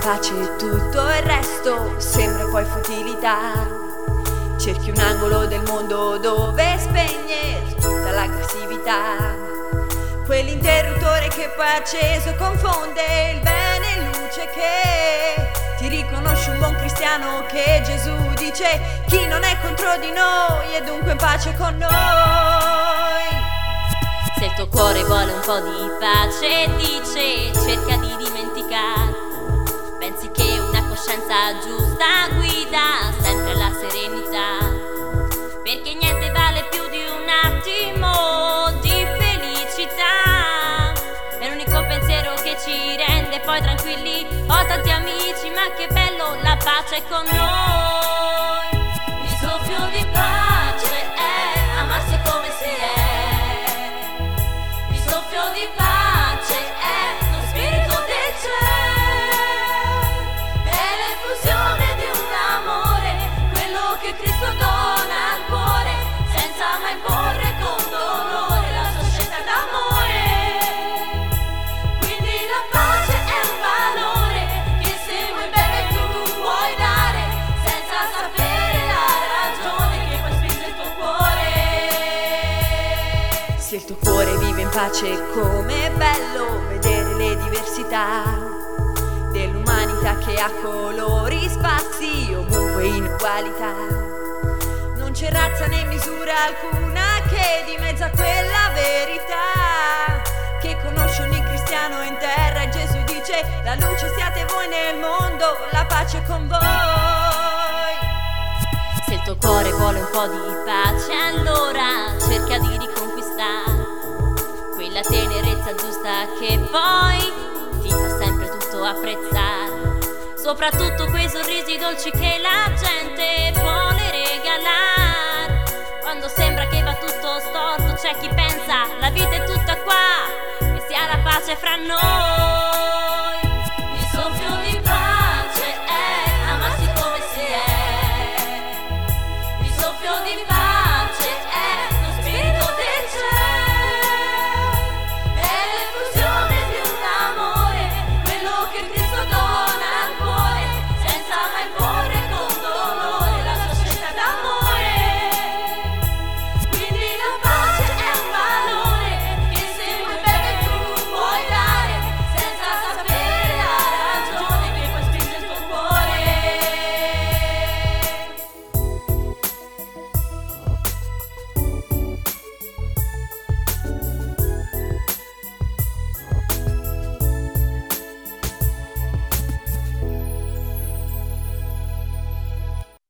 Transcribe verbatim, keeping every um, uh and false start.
pace e tutto il resto sembra poi futilità. Cerchi un angolo del mondo dove spegnere tutta l'aggressività. Quell'interruttore che poi acceso confonde il bene e luce, che ti riconosce un buon cristiano, che Gesù dice chi non è contro di noi è dunque in pace con noi. Se il tuo cuore vuole un po' di pace, dice cerca di dimenticare. Pensi che una coscienza giusta guida sempre alla serenità, perché niente vale più di un attimo di felicità. È l'unico pensiero che ci rende poi tranquilli. Ho tanti amici, ma che bello, la pace è con noi. Il soffio di pace è amarsi come si è. Il soffio di pace è lo spirito del cielo, è l'effusione di un amore, quello che Cristo dona al cuore, senza mai porre con dolore la sua scelta d'amore. Quindi la pace è un valore che se vuoi bene tu puoi dare, senza sapere la ragione che poi spinge il tuo cuore. Se il tuo cuore vive in pace, com'è bello vedere le diversità dell'umanità che ha colori, spazi, ovunque inugualità. Non c'è razza né misura alcuna che dimezza quella verità, che conosce ogni cristiano in terra, e Gesù dice la luce siate voi nel mondo, la pace è con voi. Se il tuo cuore vuole un po' di pace, allora cerca di riconquistare quella tenerezza giusta che poi ti fa sempre tutto apprezzare, soprattutto quei sorrisi dolci che la gente vuole regalare. Quando sembra che va tutto storto, c'è chi pensa la vita è tutta qua, e sia la pace fra noi.